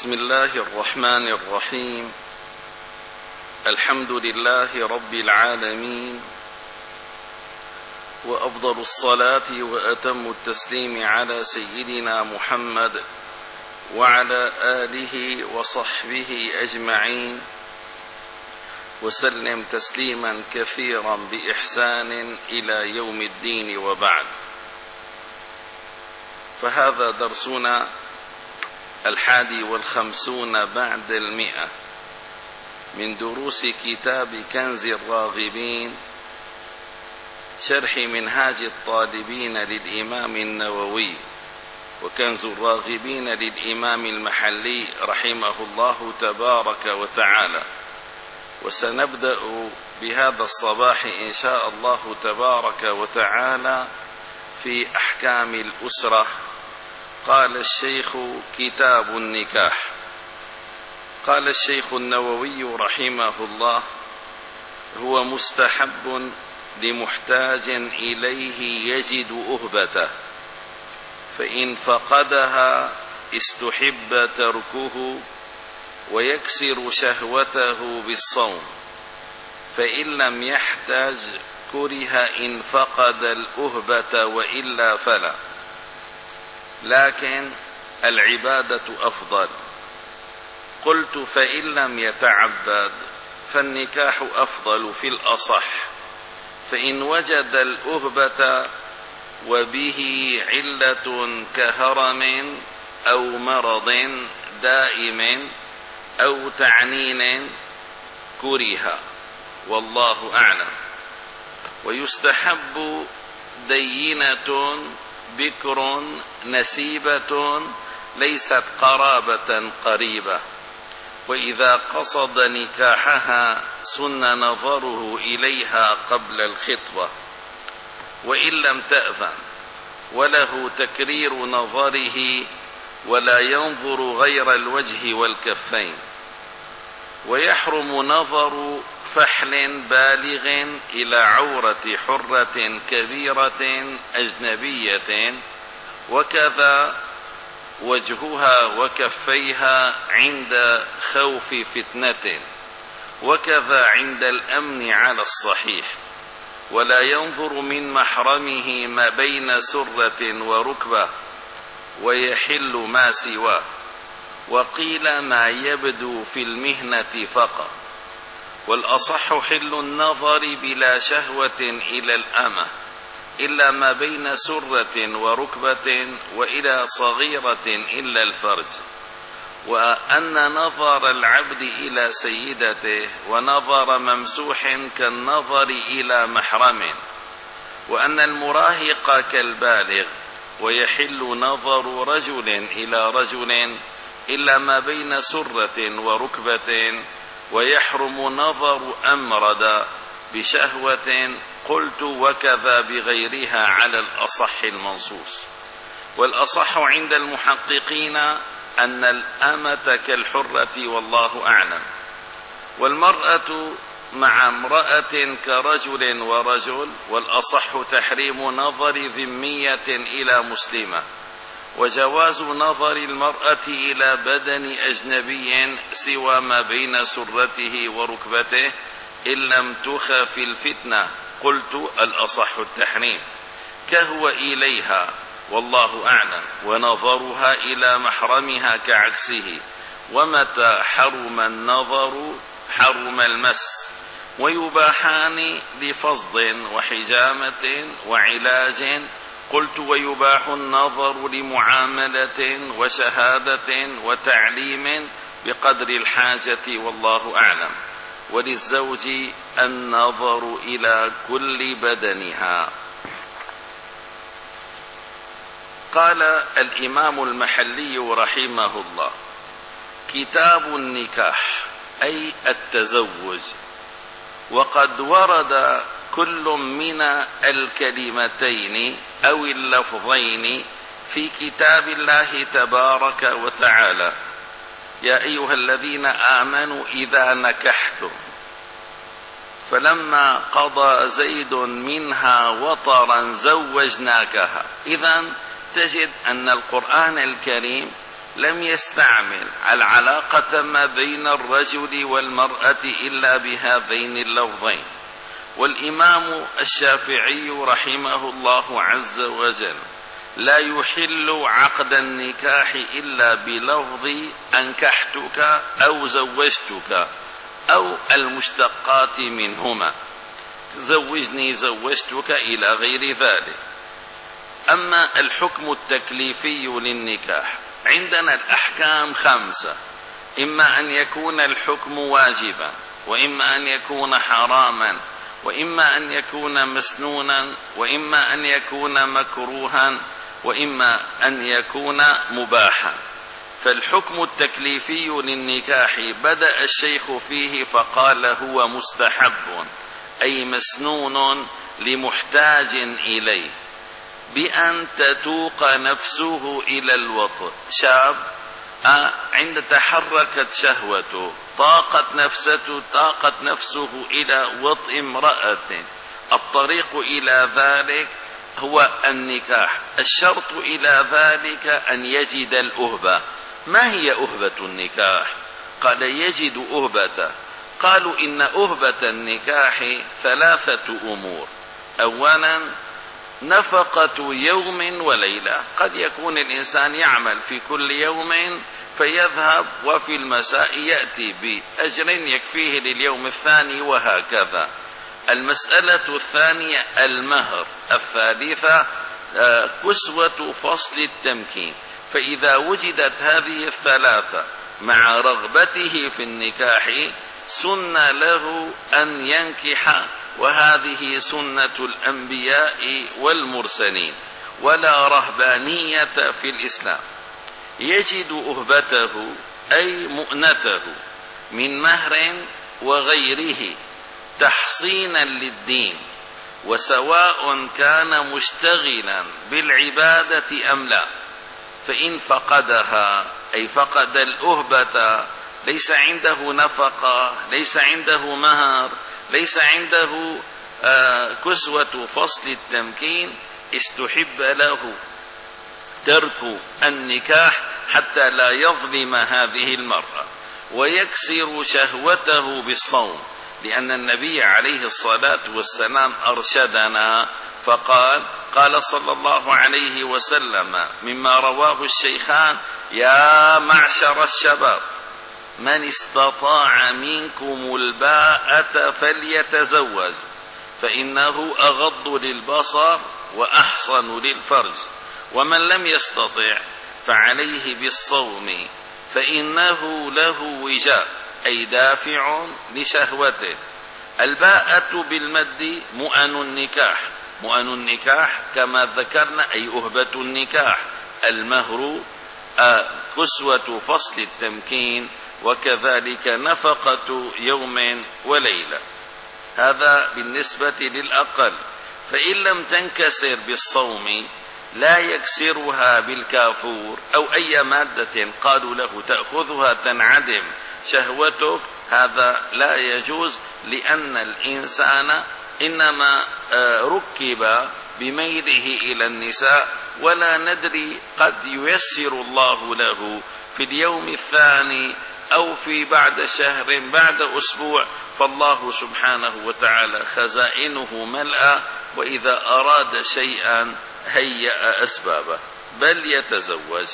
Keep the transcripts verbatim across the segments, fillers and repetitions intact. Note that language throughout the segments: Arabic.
بسم الله الرحمن الرحيم. الحمد لله رب العالمين، وأفضل الصلاة وأتم التسليم على سيدنا محمد وعلى آله وصحبه أجمعين، وسلم تسليما كثيرا بإحسان إلى يوم الدين، وبعد. فهذا درسنا الحادي والخمسون بعد المئة من دروس كتاب كنز الراغبين، شرح منهاج الطالبين للإمام النووي، وكنز الراغبين للإمام المحلي رحمه الله تبارك وتعالى. وسنبدأ بهذا الصباح إن شاء الله تبارك وتعالى في أحكام الأسرة. قال الشيخ: كتاب النكاح. قال الشيخ النووي رحمه الله: هو مستحب لمحتاج إليه يجد أهبته، فإن فقدها استحب تركه ويكسر شهوته بالصوم، فإن لم يحتاج كره إن فقد الأهبة، وإلا فلا، لكن العبادة أفضل. قلت: فإن لم يتعبد فالنكاح أفضل في الأصح، فإن وجد الأهبة وبه علة كهرم أو مرض دائم أو تعنين كره، والله أعلم. ويستحب دينة بكر نسيبة ليست قرابة قريبة، وإذا قصد نكاحها سن نظره إليها قبل الخطبة، وإن لم تأذن وله تكرير نظره، ولا ينظر غير الوجه والكفين. ويحرم نظر فحل بالغ إلى عورة حرة كبيرة أجنبية، وكذا وجهها وكفيها عند خوف فتنة، وكذا عند الأمن على الصحيح. ولا ينظر من محرمه ما بين سرة وركبة، ويحل ما سواه. وقيل ما يبدو في المهنة فقط. والأصح حل النظر بلا شهوة إلى الأمة، إلا ما بين سرة وركبة، وإلى صغيرة إلا الفرج. وأن نظر العبد إلى سيدته ونظر ممسوح كالنظر إلى محرم. وأن المراهق كالبالغ، ويحل نظر رجل إلى رجل إلا ما بين سرة وركبة، ويحرم نظر أمرد بشهوة. قلت: وكذا بغيرها على الأصح المنصوص. والأصح عند المحققين أن الأمة كالحرة، والله أعلم. والمرأة مع امرأة كرجل ورجل، والأصح تحريم نظر ذمية إلى مسلمة، وجواز نظر المرأة إلى بدن أجنبي سوى ما بين سرته وركبته إن لم تخف الفتنة. قلت: الأصح التحريم، كهو إليها، والله أعلم. ونظرها إلى محرمها كعكسه. ومتى حرم النظر حرم المس. ويباحان لفصد وحجامة وعلاج. قلت: ويباح النظر لمعاملة وشهادة وتعليم بقدر الحاجة، والله أعلم. وللزوج النظر إلى كل بدنها. قال الإمام المحلي رحمه الله: كتاب النكاح أي التزوج. وقد ورد كل من الكلمتين أو اللفظين في كتاب الله تبارك وتعالى: يا أيها الذين آمنوا إذا نكحتم، فلما قضى زيد منها وطرا زوجناكها. إذن تجد أن القرآن الكريم لم يستعمل العلاقة ما بين الرجل والمرأة إلا بهذين اللفظين. والإمام الشافعي رحمه الله عز وجل لا يحل عقد النكاح إلا بلفظ أنكحتك أو زوجتك أو المشتقات منهما، زوجني زوجتك إلى غير ذلك. أما الحكم التكليفي للنكاح عندنا الأحكام خمسة، إما أن يكون الحكم واجبا، وإما أن يكون حراما، وإما أن يكون مسنونا، وإما أن يكون مكروها، وإما أن يكون مباحا. فالحكم التكليفي للنكاح بدأ الشيخ فيه فقال هو مستحب، أي مسنون لمحتاج إليه، بأن تتوق نفسه إلى الوطء. شاب عند تحركت شهوته طاقت نفسه طاقت نفسه إلى وطء امرأة، الطريق إلى ذلك هو النكاح. الشرط إلى ذلك أن يجد الأهبة. ما هي أهبة النكاح؟ قال يجد أهبته. قالوا إن أهبة النكاح ثلاثة أمور. أولا نفقة يوم وليلة، قد يكون الإنسان يعمل في كل يوم فيذهب وفي المساء يأتي بأجر يكفيه لليوم الثاني وهكذا. المسألة الثانية المهر. الثالثة كسوة فصل التمكين. فإذا وجدت هذه الثلاثة مع رغبته في النكاح سن له أن ينكح، وهذه سنة الأنبياء والمرسلين، ولا رهبانية في الإسلام. يجد أهبته أي مؤنته من مهر وغيره تحصينا للدين، وسواء كان مشتغلا بالعبادة أم لا. فإن فقدها أي فقد الأهبة، ليس عنده نفقة، ليس عنده مهر، ليس عنده آه كسوة فصل التمكين، استحب له ترك النكاح حتى لا يظلم هذه المرأة، ويكسر شهوته بالصوم، لأن النبي عليه الصلاة والسلام أرشدنا فقال قال صلى الله عليه وسلم مما رواه الشيخان: يا معشر الشباب من استطاع منكم الباءة فليتزوج، فإنه أغض للبصر وأحصن للفرج، ومن لم يستطع فعليه بالصوم فإنه له وجاء، أي دافع لشهوته. الباءة بالمد مؤن النكاح، مؤن النكاح كما ذكرنا أي أهبة النكاح. المهر كسوة فصل التمكين، وكذلك نفقة يوم وليلة. هذا بالنسبة للأقل. فإن لم تنكسر بالصوم لا يكسرها بالكافور أو أي مادة قالوا له تأخذها تنعدم شهوتك، هذا لا يجوز، لأن الإنسان إنما ركب بميله إلى النساء، ولا ندري قد ييسر الله له في اليوم الثاني أو في بعد شهر بعد أسبوع، فالله سبحانه وتعالى خزائنه ملأى، وإذا أراد شيئا هيأ أسبابه، بل يتزوج.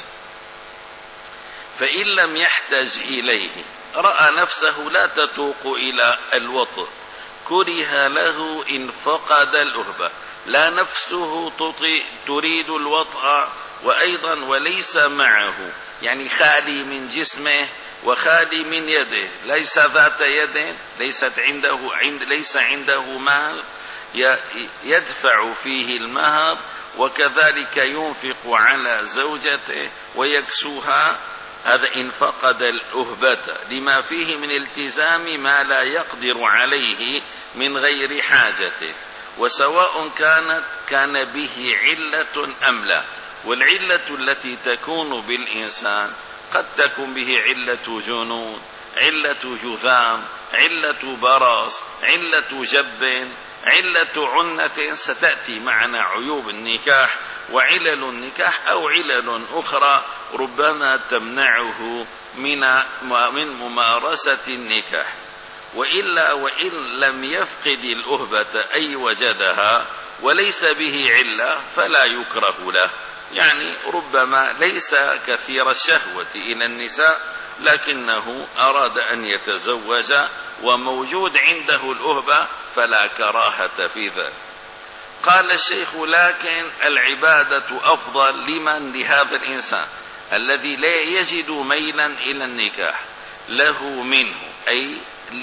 فإن لم يحتج إليه رأى نفسه لا تتوق إلى الوطء، كره له إن فقد الأهبة، لا نفسه تريد الوطء وأيضا وليس معه، يعني خالي من جسمه وخالي من يده، ليس ذات يد، ليست عنده عند ليس عنده مال يدفع فيه المهر، وكذلك ينفق على زوجته ويكسوها. هذا إن فقد الأهبة لما فيه من التزام ما لا يقدر عليه من غير حاجته، وسواء كانت كان به علة أم لا. والعلة التي تكون بالإنسان قد تكون به علة جنون، علة جذام، علة برص، علة جب، علة عنة، ستأتي معنا عيوب النكاح وعلل النكاح أو علل أخرى ربما تمنعه من من ممارسة النكاح. وإلا وإن لم يفقد الأهبة أي وجدها وليس به علة فلا يكره له، يعني ربما ليس كثير الشهوة إلى النساء لكنه أراد أن يتزوج وموجود عنده الأهبة فلا كراهة في ذلك. قال الشيخ: لكن العبادة أفضل لمن لهذا الإنسان الذي لا يجد ميلا إلى النكاح له منه، أي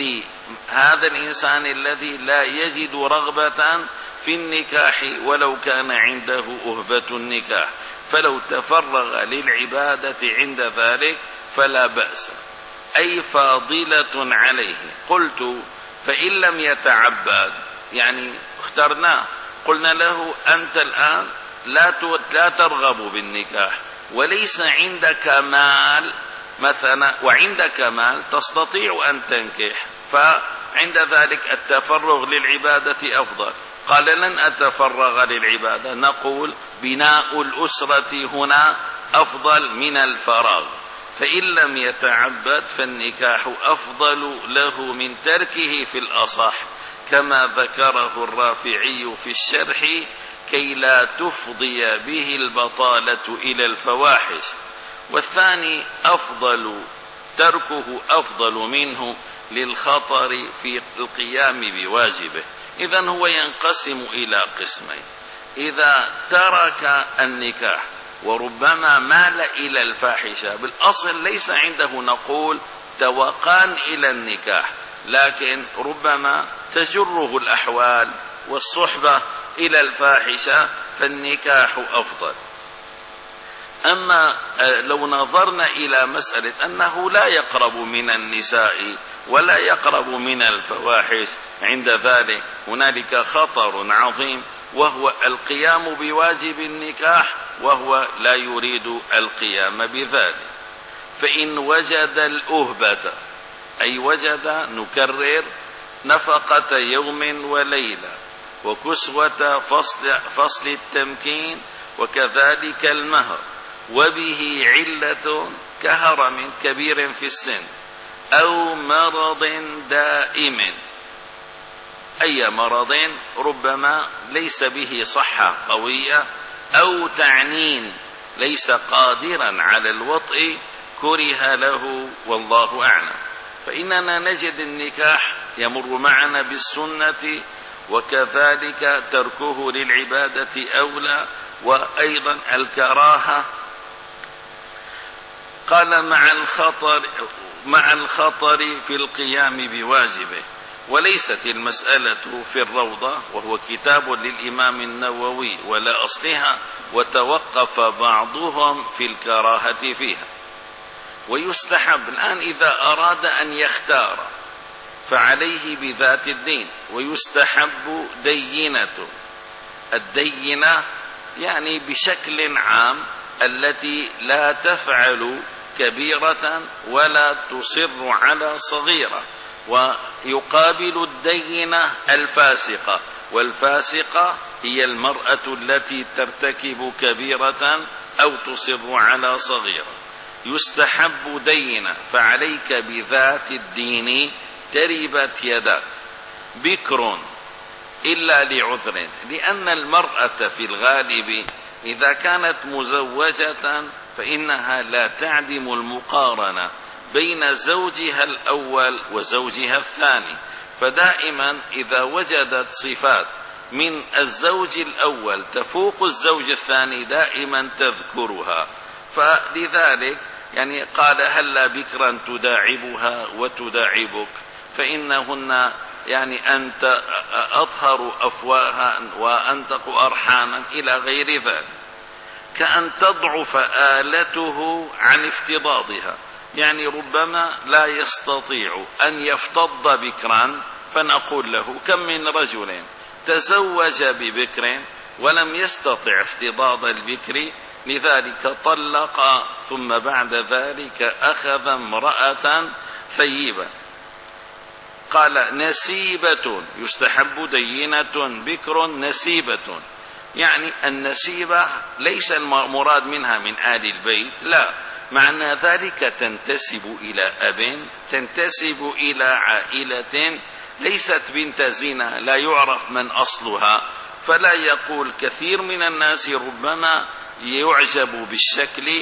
لهذا الإنسان الذي لا يجد رغبة في النكاح ولو كان عنده أهبة النكاح، فلو تفرغ للعبادة عند ذلك فلا بأس، أي فاضلة عليه. قلت: فإن لم يتعبد، يعني اخترناه، قلنا له: أنت الآن لا ترغب بالنكاح وليس عندك مال مثلا، وعندك مال تستطيع أن تنكح، فعند ذلك التفرغ للعبادة أفضل. قال: لن أتفرغ للعبادة. نقول: بناء الأسرة هنا أفضل من الفراغ، فإن لم يتعبد فالنكاح أفضل له من تركه في الأصح، كما ذكره الرافعي في الشرح: كي لا تفضي به البطالة إلى الفواحش. والثاني أفضل، تركه أفضل منه للخطر في القيام بواجبه. إذن هو ينقسم إلى قسمين: إذا ترك النكاح وربما مال إلى الفاحشة، بالأصل ليس عنده نقول توقان إلى النكاح، لكن ربما تجره الأحوال والصحبة إلى الفاحشة، فالنكاح أفضل. أما لو نظرنا إلى مسألة أنه لا يقرب من النساء ولا يقرب من الفواحش، عند ذلك هنالك خطر عظيم، وهو القيام بواجب النكاح وهو لا يريد القيام بذلك. فإن وجد الأهبة، أي وجد، نكرر، نفقة يوم وليلة وكسوة فصل, فصل التمكين وكذلك المهر، وبه علة كهرم كبير في السن أو مرض دائم، أي مرض ربما ليس به صحة قوية، أو تعنين ليس قادرا على الوطء، كره له والله أعلم. فإننا نجد النكاح يمر معنا بالسنة، وكذلك تركه للعبادة أولى، وأيضا الكراهة. قال: مع الخطر مع الخطر في القيام بواجبه. وليست المسألة في الروضة، وهو كتاب للإمام النووي ولا أصلها، وتوقف بعضهم في الكراهة فيها. ويستحب الآن إذا أراد أن يختار فعليه بذات الدين، ويستحب دينة. الدينة يعني بشكل عام التي لا تفعل كبيرة ولا تصر على صغيرة، ويقابل الدينة الفاسقة، والفاسقة هي المرأة التي ترتكب كبيرة أو تصر على صغيرة. يستحب دينة، فعليك بذات الدين تربت يداك. بكر إلا لعذر، لأن المرأة في الغالب إذا كانت مزوجة فإنها لا تعدم المقارنة بين زوجها الأول وزوجها الثاني، فدائما إذا وجدت صفات من الزوج الأول تفوق الزوج الثاني دائما تذكرها. فلذلك يعني قال: هلا بكرا تداعبها وتداعبك، فإنهن يعني أنت أطهر أفواها وأنتق أرحاما إلى غير ذلك. كأن تضعف آلته عن افتضاضها، يعني ربما لا يستطيع أن يفتض بكرا، فنقول له: كم من رجل تزوج ببكر ولم يستطع افتضاض البكر، لذلك طلق ثم بعد ذلك أخذ امرأة ثيبة. قال: نسيبة، يستحب دينة بكر نسيبة، يعني النسيبة ليس المراد منها من آل البيت، لا، معنى ذلك تنتسب إلى أب، تنتسب إلى عائلة ليست بنت زنا لا يعرف من أصلها. فلا يقول كثير من الناس ربما يعجب بالشكل،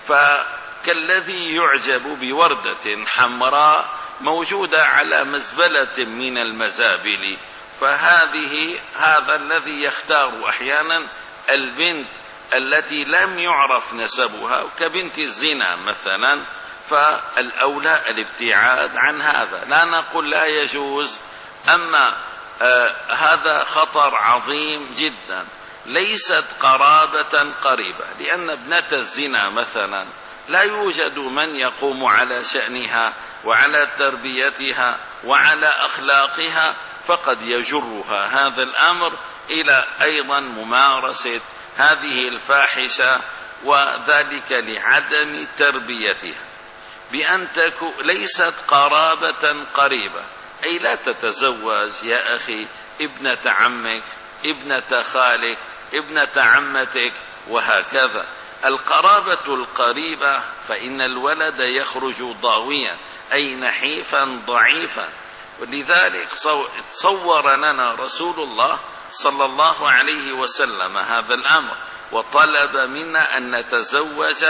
فكالذي يعجب بوردة حمراء موجودة على مزبلة من المزابل، فهذه هذا الذي يختار أحيانا البنت التي لم يعرف نسبها كبنت الزنا مثلا، فالأولى الابتعاد عن هذا. لا نقول لا يجوز، أما آه هذا خطر عظيم جدا. ليست قرابة قريبة، لأن ابنة الزنا مثلا لا يوجد من يقوم على شأنها وعلى تربيتها وعلى أخلاقها، فقد يجرها هذا الأمر إلى أيضا ممارسة هذه الفاحشة، وذلك لعدم تربيتها. بأن تكون ليست قرابة قريبة، أي لا تتزوج يا أخي ابنة عمك، ابنة خالك، ابنة عمتك، وهكذا. القرابة القريبة فإن الولد يخرج ضاويا، أي نحيفا ضعيفا. ولذلك صور لنا رسول الله صلى الله عليه وسلم هذا الأمر، وطلب منا أن نتزوج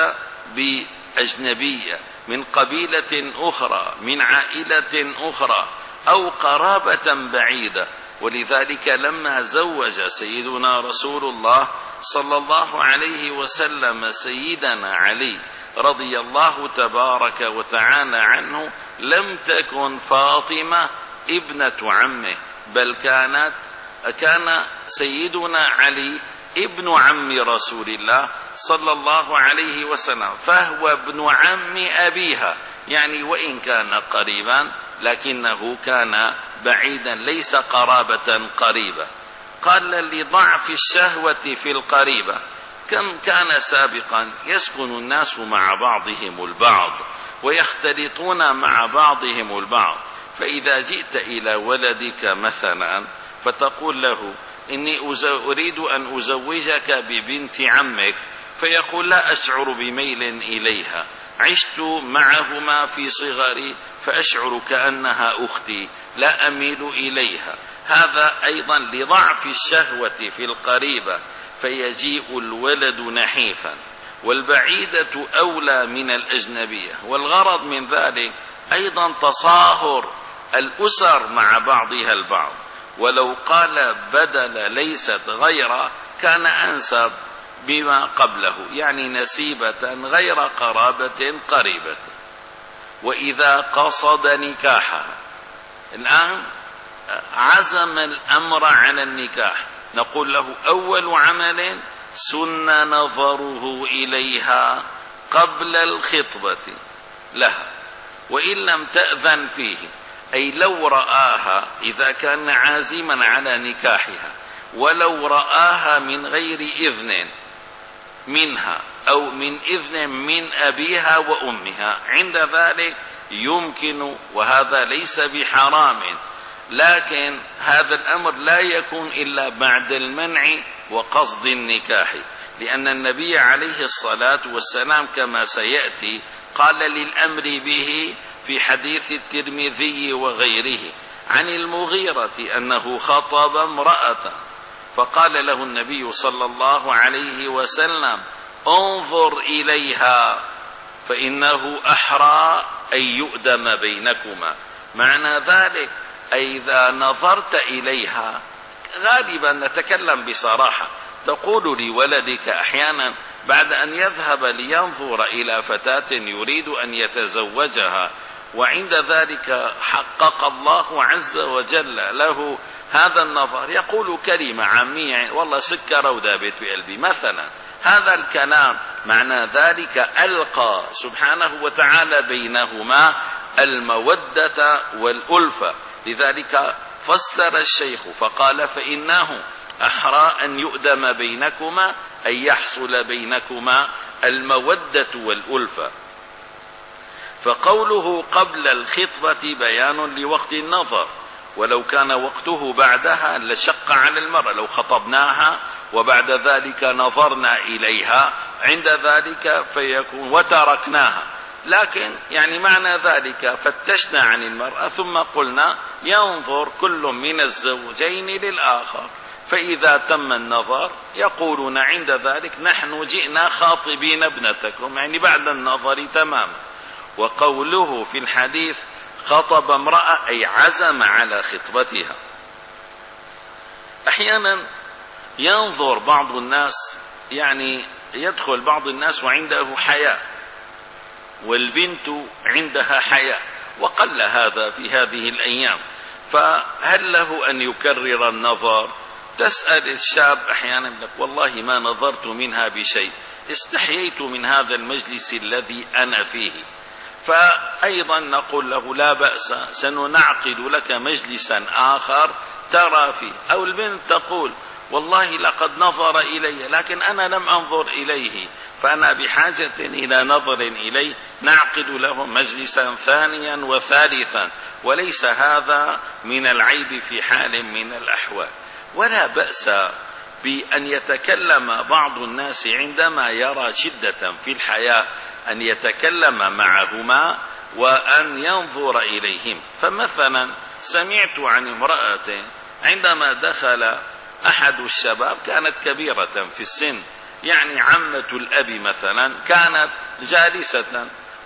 بأجنبية من قبيلة أخرى، من عائلة أخرى، أو قرابة بعيدة. ولذلك لما زوج سيدنا رسول الله صلى الله عليه وسلم سيدنا علي رضي الله تبارك وتعالى عنه، لم تكن فاطمة ابنة عمه، بل كانت كان سيدنا علي ابن عم رسول الله صلى الله عليه وسلم، فهو ابن عم أبيها، يعني وإن كان قريبا لكنه كان بعيدا، ليس قرابة قريبة. قال لضعف الشهوة في القريبة. كم كان سابقا يسكن الناس مع بعضهم البعض ويختلطون مع بعضهم البعض، فإذا جئت إلى ولدك مثلا فتقول له إني أريد أن أزوجك ببنت عمك، فيقول لا أشعر بميل إليها، عشت معهما في صغري فأشعر كأنها أختي، لا أميل إليها. هذا أيضا لضعف الشهوة في القريبة، فيجيء الولد نحيفا، والبعيدة أولى من الأجنبية. والغرض من ذلك أيضا تصاهر الأسر مع بعضها البعض، ولو قال بدل ليست غير كان أنسب بما قبله، يعني نسيبة غير قرابة قريبة. وإذا قصد نكاحها، الآن عزم الأمر على النكاح، نقول له أول عمل سن نظره إليها قبل الخطبة لها، وإن لم تأذن فيه، أي لو رآها إذا كان عازما على نكاحها، ولو رآها من غير إذن منها أو من إذن من أبيها وأمها، عند ذلك يمكن، وهذا ليس بحرام، لكن هذا الأمر لا يكون إلا بعد المنع وقصد النكاح، لأن النبي عليه الصلاة والسلام كما سيأتي قال للأمر به في حديث الترمذي وغيره عن المغيرة أنه خطب امرأة، فقال له النبي صلى الله عليه وسلم انظر إليها فإنه أحرى أن يؤدم بينكما. معنى ذلك إذا نظرت إليها، غالبا نتكلم بصراحة، تقول لولدك أحيانا بعد أن يذهب لينظر إلى فتاة يريد أن يتزوجها، وعند ذلك حقق الله عز وجل له هذا النظر، يقول كلمة عامية والله سكر ودابت في قلبي مثلا، هذا الكلام معنى ذلك ألقى سبحانه وتعالى بينهما المودة والألفة. لذلك فسر الشيخ فقال فإنه أحرى أن يؤدم بينكما، أن يحصل بينكما المودة والألفة. فقوله قبل الخطبة بيان لوقت النظر، ولو كان وقته بعدها لشق على المرأة، لو خطبناها وبعد ذلك نظرنا إليها عند ذلك فيكون وتركناها. لكن يعني معنى ذلك فتشنا عن المرأة ثم قلنا ينظر كل من الزوجين للآخر، فإذا تم النظر يقولون عند ذلك نحن جئنا خاطبين ابنتكم، يعني بعد النظر تماما. وقوله في الحديث خطب امرأة أي عزم على خطبتها. أحيانا ينظر بعض الناس، يعني يدخل بعض الناس وعنده حياء والبنت عندها حياء، وقل هذا في هذه الأيام، فهل له أن يكرر النظر؟ تسأل الشاب أحيانا لك والله ما نظرت منها بشيء، استحييت من هذا المجلس الذي أنا فيه، فأيضا نقول له لا بأس سننعقد لك مجلسا آخر ترى فيه. أو البنت تقول والله لقد نظر إلي لكن أنا لم أنظر إليه، فأنا بحاجة إلى نظر إليه، نعقد له مجلسا ثانيا وثالثا، وليس هذا من العيب في حال من الأحوال. ولا بأس بأن يتكلم بعض الناس عندما يرى شدة في الحياة أن يتكلم معهما وأن ينظر إليهم. فمثلا سمعت عن امرأة عندما دخل أحد الشباب كانت كبيرة في السن، يعني عمة الأب مثلا، كانت جالسة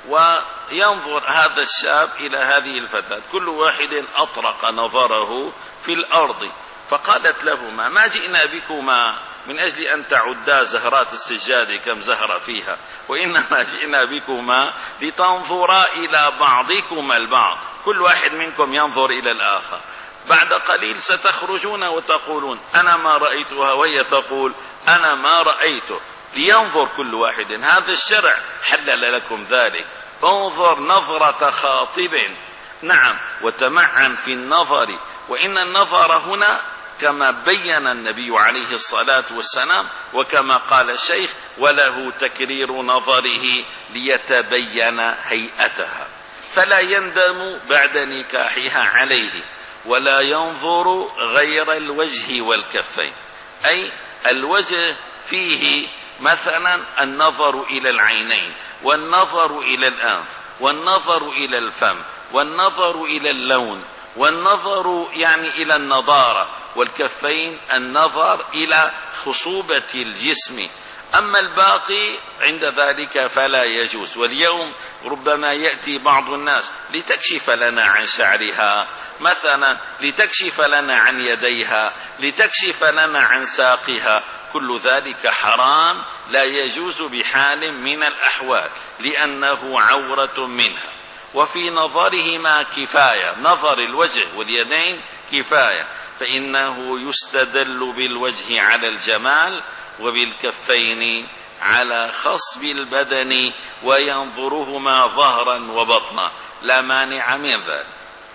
وينظر هذا الشاب إلى هذه الفتاة، كل واحد أطرق نظره في الأرض، فقالت لهما ما جئنا بكما من أجل أن تعدا زهرات السجاد كم زهر فيها، وإنما جئنا بكما لتنظرا إلى بعضكما البعض، كل واحد منكم ينظر إلى الآخر. بعد قليل ستخرجون وتقولون أنا ما رأيتها، وهي تقول أنا ما رأيته، لينظر كل واحد. هذا الشرع حلل لكم ذلك، انظر نظرة خاطب، نعم، وتمعن في النظر. وإن النظر هنا كما بين النبي عليه الصلاة والسلام وكما قال الشيخ وله تكرير نظره ليتبين هيئتها، فلا يندم بعد نكاحها عليه، ولا ينظر غير الوجه والكفين، أي الوجه فيه مثلا النظر إلى العينين، والنظر إلى الأنف، والنظر إلى الفم، والنظر إلى اللون، والنظر يعني إلى النضارة، والكفين النظر إلى خصوبة الجسم. أما الباقي عند ذلك فلا يجوز. واليوم ربما يأتي بعض الناس لتكشف لنا عن شعرها مثلا، لتكشف لنا عن يديها، لتكشف لنا عن ساقها، كل ذلك حرام لا يجوز بحال من الأحوال، لأنه عورة منها. وفي نظرهما كفاية، نظر الوجه واليدين كفاية، فإنه يستدل بالوجه على الجمال وبالكفين على خصب البدن، وينظرهما ظهرا وبطنا، لا مانع من ذلك.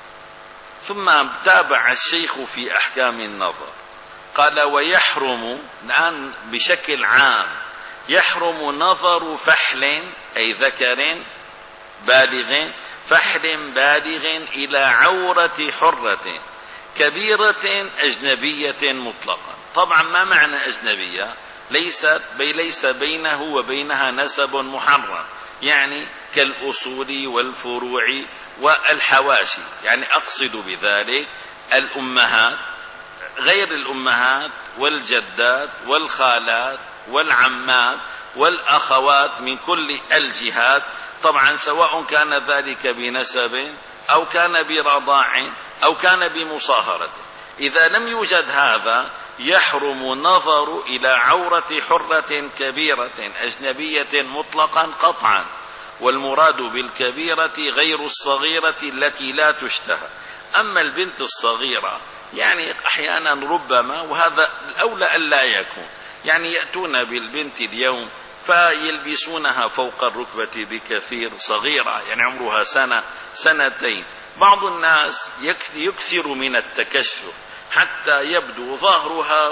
ثم تابع الشيخ في أحكام النظر، قال ويحرم الآن بشكل عام، يحرم نظر فحل أي ذكر بالغ، فحل بالغ إلى عورة حرة كبيرة أجنبية مطلقا. طبعا ما معنى أجنبية؟ ليس بي ليس بينه وبينها نسب محرم، يعني كالأصول والفروع والحواشي، يعني أقصد بذلك الأمهات، غير الأمهات والجدات والخالات والعمات والأخوات من كل الجهات، طبعا سواء كان ذلك بنسب أو كان برضاع أو كان بمصاهرة. إذا لم يوجد هذا يحرم النظر إلى عورة حرة كبيرة أجنبية مطلقا قطعا، والمراد بالكبيرة غير الصغيرة التي لا تشتهى. أما البنت الصغيرة يعني أحيانا ربما، وهذا الأولى ألا يكون، يعني يأتون بالبنت اليوم فيلبسونها فوق الركبة بكثير، صغيرة يعني عمرها سنة سنتين. بعض الناس يكثر من التكشف حتى يبدو ظهرها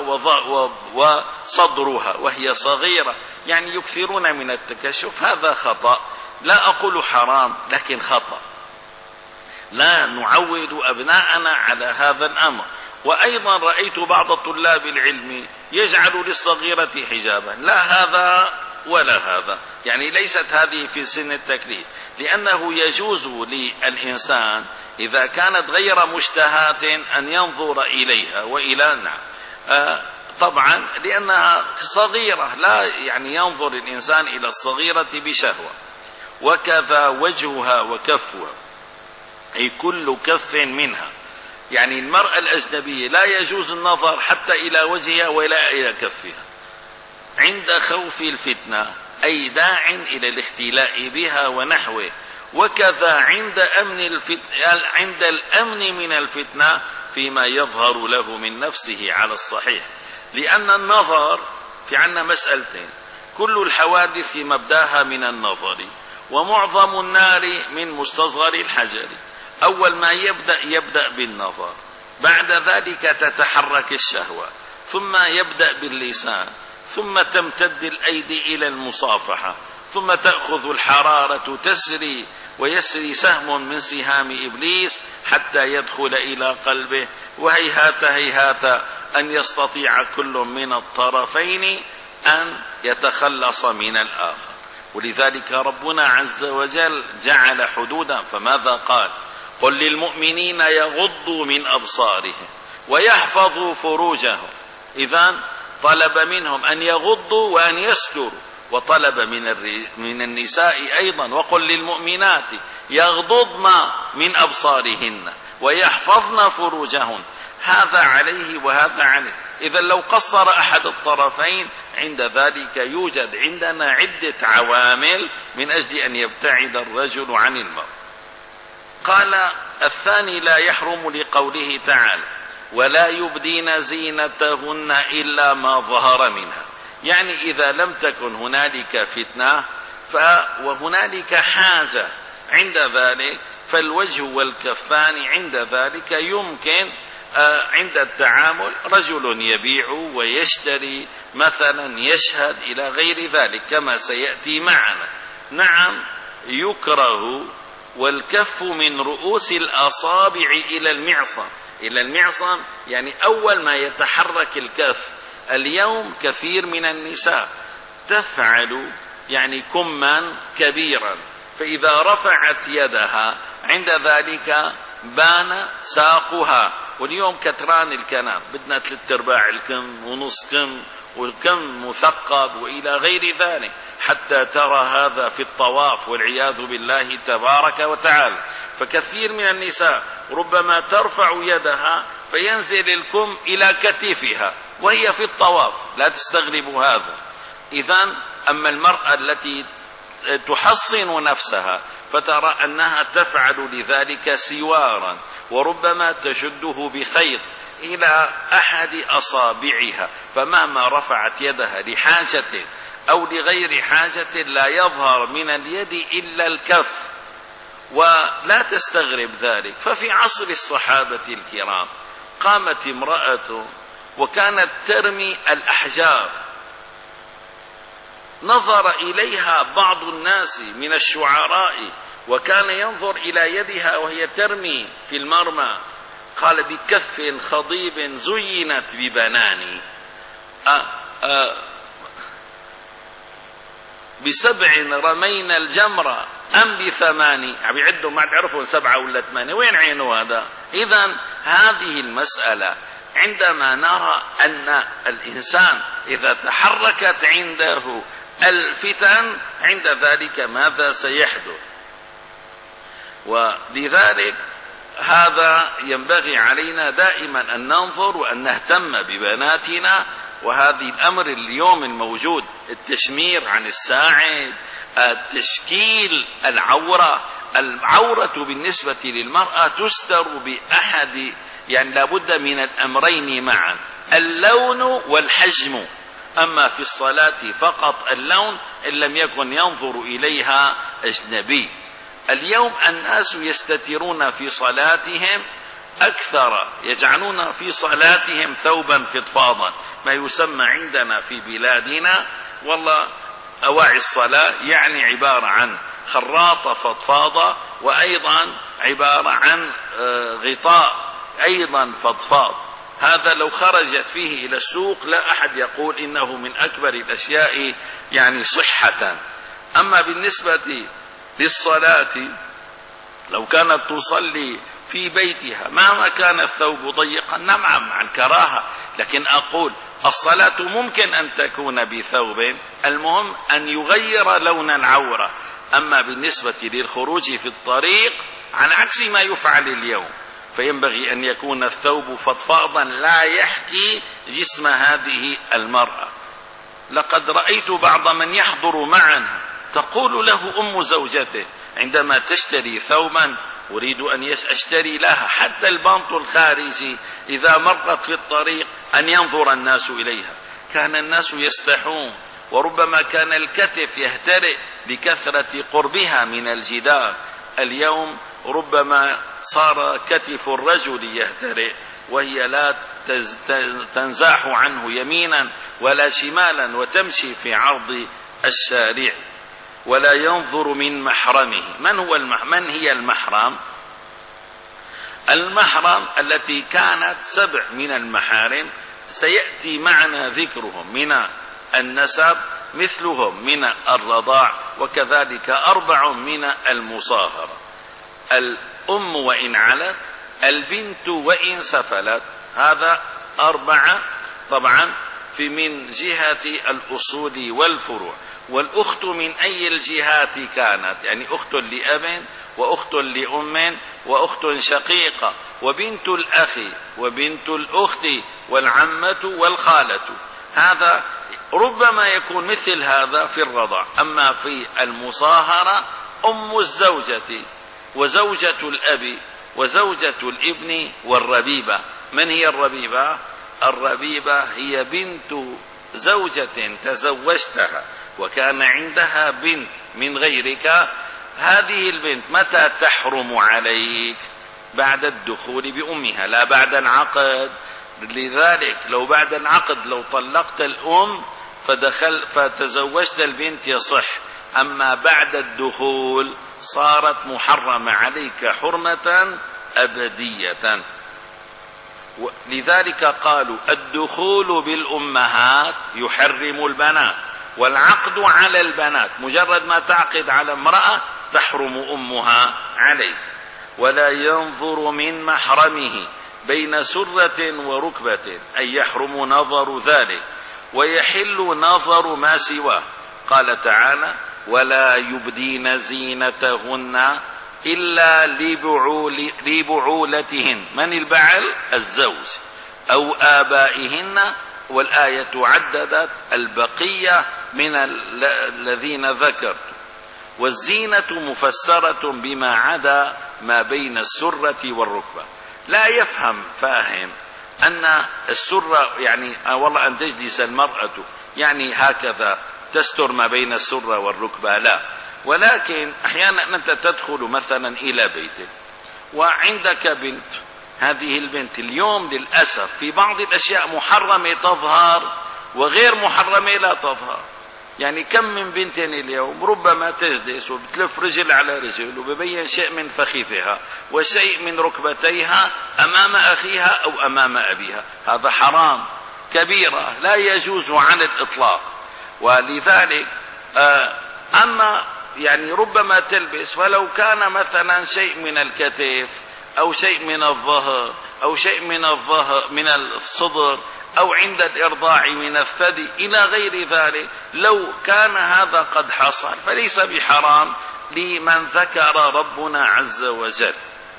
وصدرها وهي صغيرة، يعني يكثرون من التكشف. هذا خطأ، لا أقول حرام لكن خطأ، لا نعود أبناءنا على هذا الأمر. وأيضا رأيت بعض طلاب العلم يجعل للصغيرة حجابا، لا هذا ولا هذا، يعني ليست هذه في سن التكليف، لأنه يجوز للإنسان إذا كانت غير مشتهاة أن ينظر إليها وإلى نعم آه طبعا لأنها صغيرة، لا يعني ينظر الإنسان إلى الصغيرة بشهوة. وكذا وجهها وكفها، أي كل كف منها، يعني المرأة الأجنبية لا يجوز النظر حتى إلى وجهها ولا إلى كفها عند خوف الفتنة، أي داع إلى الاختلاء بها ونحوه. وكذا عند أمن الفتنة، عند الأمن من الفتنة فيما يظهر له من نفسه على الصحيح، لأن النظر في عنا مسألتين، كل الحوادث مبداها من النظر، ومعظم النار من مستصغر الحجر. أول ما يبدأ يبدأ بالنظر، بعد ذلك تتحرك الشهوة، ثم يبدأ باللسان، ثم تمتد الأيدي إلى المصافحة، ثم تأخذ الحرارة تسري ويسري سهم من سهام إبليس حتى يدخل إلى قلبه، وهيهات هيهات أن يستطيع كل من الطرفين أن يتخلص من الآخر. ولذلك ربنا عز وجل جعل حدودا، فماذا قال؟ قل للمؤمنين يغضوا من أبصارهم ويحفظوا فروجهم. إذن طلب منهم أن يغضوا وأن يستروا، وطلب من من النساء أيضا وقل للمؤمنات يغضضن من أبصارهن ويحفظن فروجهن، هذا عليه وهذا عليه. إذا لو قصر أحد الطرفين عند ذلك يوجد عندنا عدة عوامل من أجل أن يبتعد الرجل عن المرأة. قال الثاني لا يحرم لقوله تعالى ولا يبدين زينتهن إلا ما ظهر منها، يعني إذا لم تكن هنالك فتنة وهنالك حاجة عند ذلك، فالوجه والكفان عند ذلك يمكن عند التعامل، رجل يبيع ويشتري مثلا، يشهد إلى غير ذلك كما سيأتي معنا. نعم يكره والكف من رؤوس الأصابع إلى المعصم، إلى المعصم يعني أول ما يتحرك الكف. اليوم كثير من النساء تفعل يعني كما كبيرا، فإذا رفعت يدها عند ذلك بان ساقها. واليوم كتران الكلام، بدنا ثلاث ارباع الكم ونص كم والكم مثقب وإلى غير ذلك، حتى ترى هذا في الطواف والعياذ بالله تبارك وتعالى. فكثير من النساء ربما ترفع يدها فينزل الكم إلى كتفها وهي في الطواف، لا تستغربوا هذا. إذن أما المرأة التي تحصن نفسها فترى أنها تفعل لذلك سوارا، وربما تشده بخيط إلى أحد أصابعها، فمهما رفعت يدها لحاجة أو لغير حاجة لا يظهر من اليد إلا الكف، ولا تستغرب ذلك. ففي عصر الصحابة الكرام قامت امرأة وكانت ترمي الأحجار، نظر إليها بعض الناس من الشعراء وكان ينظر إلى يدها وهي ترمي في المرمى، قال بكف خضيب زينت ببناني آه آه بسبع رمينا الجمرة أم بثماني، عم يعدوا ما تعرفوا سبعة ولا ثمانية، وين عينوا هذا؟ إذن هذه المسألة عندما نرى أن الإنسان إذا تحركت عنده الفتن عند ذلك ماذا سيحدث؟ ولذلك هذا ينبغي علينا دائما أن ننظر وأن نهتم ببناتنا. وهذه الأمر اليوم الموجود، التشمير عن الساعد، التشكيل العورة، العورة بالنسبة للمرأة تستر بأحد يعني لابد من الأمرين معا، اللون والحجم. أما في الصلاة فقط اللون إن لم يكن ينظر إليها أجنبي. اليوم الناس يستترون في صلاتهم أكثر، يجعلون في صلاتهم ثوبا فضفاضا، ما يسمى عندنا في بلادنا والله أواعي الصلاة، يعني عبارة عن خراطة فضفاضة، وأيضا عبارة عن غطاء أيضا فضفاض. هذا لو خرجت فيه إلى السوق لا أحد يقول إنه من أكبر الأشياء يعني صحة. أما بالنسبة للصلاة لو كانت تصلي في بيتها مهما كان الثوب ضيقا نعم عن كراهة، لكن أقول الصلاة ممكن أن تكون بثوب، المهم أن يغير لون العورة. أما بالنسبة للخروج في الطريق عن عكس ما يفعل اليوم، فينبغي أن يكون الثوب فضفاضا لا يحكي جسم هذه المرأة. لقد رأيت بعض من يحضر معنا تقول له أم زوجته عندما تشتري ثوبا أريد أن أشتري لها حتى البنط الخارجي إذا مرت في الطريق أن ينظر الناس إليها. كان الناس يستحون، وربما كان الكتف يهترئ بكثرة قربها من الجدار. اليوم ربما صار كتف الرجل يهترئ وهي لا تنزاح عنه يمينا ولا شمالا وتمشي في عرض الشارع. ولا ينظر من محرمه. من هو المحرم؟ من هي المحرم؟ المحرم التي كانت سبع من المحارم سيأتي معنا ذكرهم من النسب مثلهم من الرضاع، وكذلك أربع من المصاهرة: الأم وإن علت، البنت وإن سفلت، هذا أربعة طبعا في من جهة الأصول والفروع. والأخت من أي الجهات كانت، يعني أخت لأب وأخت لأم وأخت شقيقة وبنت الأخ وبنت الأخت والعمة والخالة. هذا ربما يكون مثل هذا في الرضع. أما في المصاهرة أم الزوجة وزوجة الأب وزوجة الابن والربيبة. من هي الربيبة؟ الربيبة هي بنت زوجة تزوجتها وكان عندها بنت من غيرك. هذه البنت متى تحرم عليك؟ بعد الدخول بأمها لا بعد العقد. لذلك لو بعد العقد لو طلقت الأم فدخل فتزوجت البنت يصح، أما بعد الدخول صارت محرمة عليك حرمة أبدية. لذلك قالوا الدخول بالأمهات يحرم البنات، والعقد على البنات، مجرد ما تعقد على امرأة تحرم أمها عليك. ولا ينظر من محرمه بين سرة وركبة، أي يحرم نظر ذلك ويحل نظر ما سواه. قال تعالى ولا يبدين زينتهن إلا لبعول لبعولتهن. من البعل؟ الزوج أو آبائهن، والآية عددت البقية من الذين ذكرت. والزينة مفسرة بما عدا ما بين السرة والركبة. لا يفهم فاهم أن السرة يعني والله أن تجلس المرأة يعني هكذا تستر ما بين السرة والركبة، لا. ولكن أحيانا أنت تدخل مثلا إلى بيتك وعندك بنت، هذه البنت اليوم للأسف في بعض الأشياء محرمة تظهر وغير محرمة لا تظهر. يعني كم من بنت اليوم ربما تجلس وبتلف رجل على رجل وببين شيء من فخذها وشيء من ركبتيها أمام أخيها أو أمام أبيها. هذا حرام كبيرة لا يجوز على الإطلاق. ولذلك أما يعني ربما تلبس ولو كان مثلا شيء من الكتف أو شيء من الظهر أو شيء من الظهر من الصدر أو عند الإرضاع من الثدي إلى غير ذلك، لو كان هذا قد حصل فليس بحرام لمن ذكر ربنا عز وجل.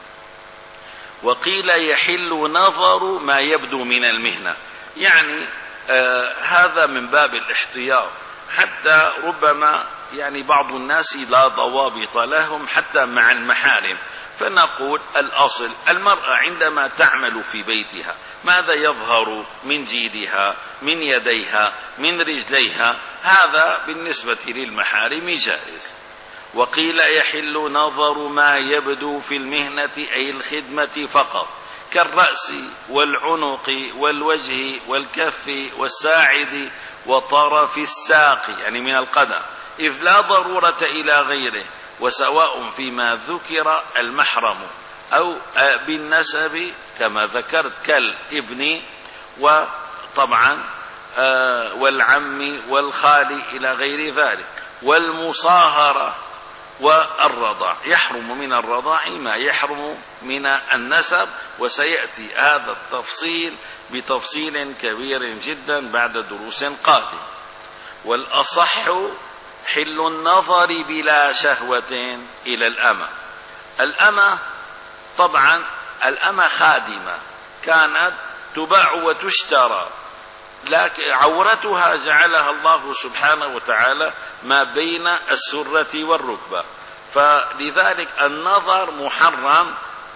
وقيل يحل نظر ما يبدو من المهنة، يعني آه هذا من باب الاحتياط، حتى ربما يعني بعض الناس لا ضوابط لهم حتى مع المحارم. فنقول الأصل المرأة عندما تعمل في بيتها ماذا يظهر من جيدها من يديها من رجليها، هذا بالنسبة للمحارم جائز. وقيل يحل نظر ما يبدو في المهنة أي الخدمة فقط، كالرأس والعنق والوجه والكف والساعد وطرف الساق يعني من القدم، إذ لا ضرورة إلى غيره. وسواء فيما ذكر المحرم أو بالنسب كما ذكرت كالابن وطبعا والعم والخال إلى غير ذلك، والمصاهرة والرضاع. يحرم من الرضاع ما يحرم من النسب، وسيأتي هذا التفصيل بتفصيل كبير جدا بعد دروس قادمة. والأصح حل النظر بلا شهوة إلى الأمة. الأمة طبعا الأمة خادمة كانت تباع وتشترى، لكن عورتها جعلها الله سبحانه وتعالى ما بين السرة والركبة، فلذلك النظر محرم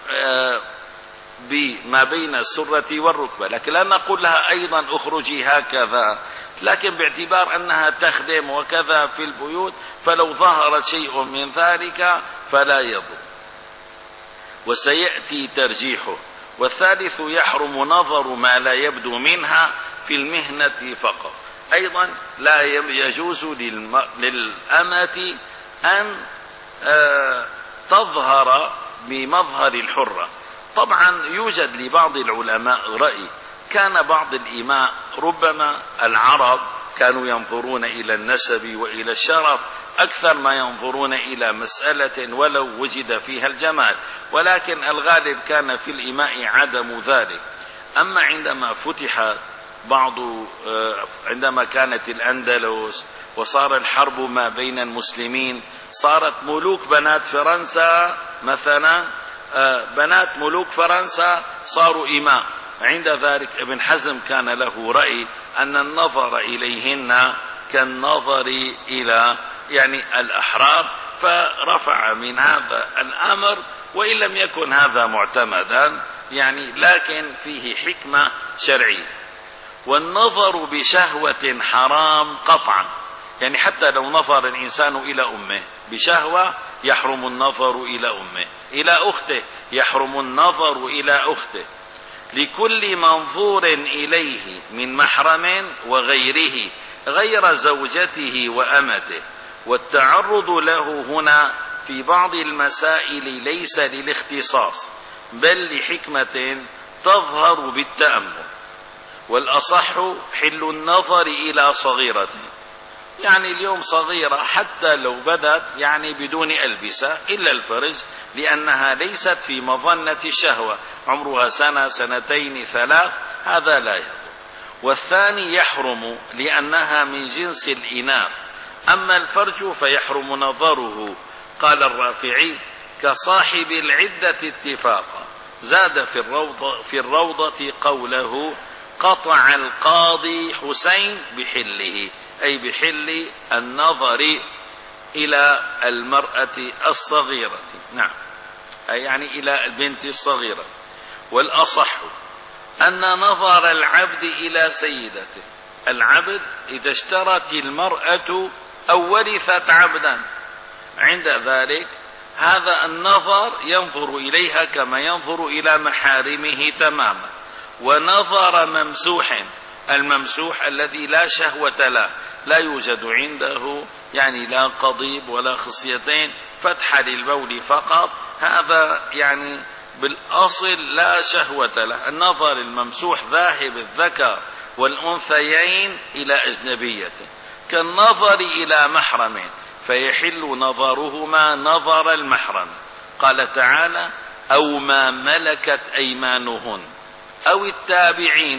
بما بين السرة والركبة. لكن لا نقول لها أيضا اخرجي هكذا، لكن باعتبار أنها تخدم وكذا في البيوت، فلو ظهر شيء من ذلك فلا يضر، وسيأتي ترجيحه. والثالث يحرم نظر ما لا يبدو منها في المهنة فقط. أيضا لا يجوز للأمة أن تظهر بمظهر الحرة. طبعا يوجد لبعض العلماء رأي، كان بعض الإماء ربما العرب كانوا ينظرون إلى النسب وإلى الشرف أكثر ما ينظرون إلى مسألة ولو وجد فيها الجمال، ولكن الغالب كان في الإماء عدم ذلك. أما عندما فتحت بعض عندما كانت الأندلس وصار الحرب ما بين المسلمين، صارت ملوك بنات فرنسا مثلا، بنات ملوك فرنسا صاروا إماء. عند ذلك ابن حزم كان له رأي أن النظر إليهن كالنظر إلى يعني الأحرار، فرفع من هذا الأمر، وإن لم يكن هذا معتمدا يعني لكن فيه حكمة شرعية. والنظر بشهوة حرام قطعا، يعني حتى لو نظر الإنسان إلى أمه بشهوة يحرم النظر إلى أمه، إلى أخته يحرم النظر إلى أخته، لكل منظور إليه من محرم وغيره غير زوجته وأمته. والتعرض له هنا في بعض المسائل ليس للاختصاص بل لحكمة تظهر بالتأمل. والأصح حل النظر إلى صغيرته، يعني اليوم صغيرة حتى لو بدت يعني بدون ألبسة إلا الفرج، لأنها ليست في مظنة الشهوة، عمرها سنة سنتين ثلاث، هذا لا يضر. والثاني يحرم لأنها من جنس الإناث، أما الفرج فيحرم نظره. قال الرافعي كصاحب العدة اتفاقا. زاد في الروضة, في الروضة قوله قطع القاضي حسين بحله، أي بحل النظر إلى المرأة الصغيرة، نعم، أي يعني إلى البنت الصغيرة. والأصح أن نظر العبد إلى سيدته، العبد إذا اشترت المرأة أو ورثت عبدا، عند ذلك هذا النظر ينظر إليها كما ينظر إلى محارمه تماما. ونظر ممسوح، الممسوح الذي لا شهوة له، لا يوجد عنده يعني لا قضيب ولا خصيتين، فتح للبول فقط، هذا يعني بالأصل لا شهوة له. النظر الممسوح ذاهب الذكر والأنثيين إلى أجنبيته، كالنظر إلى محرم، فيحل نظرهما نظر المحرم. قال تعالى أو ما ملكت أيمانهن أو التابعين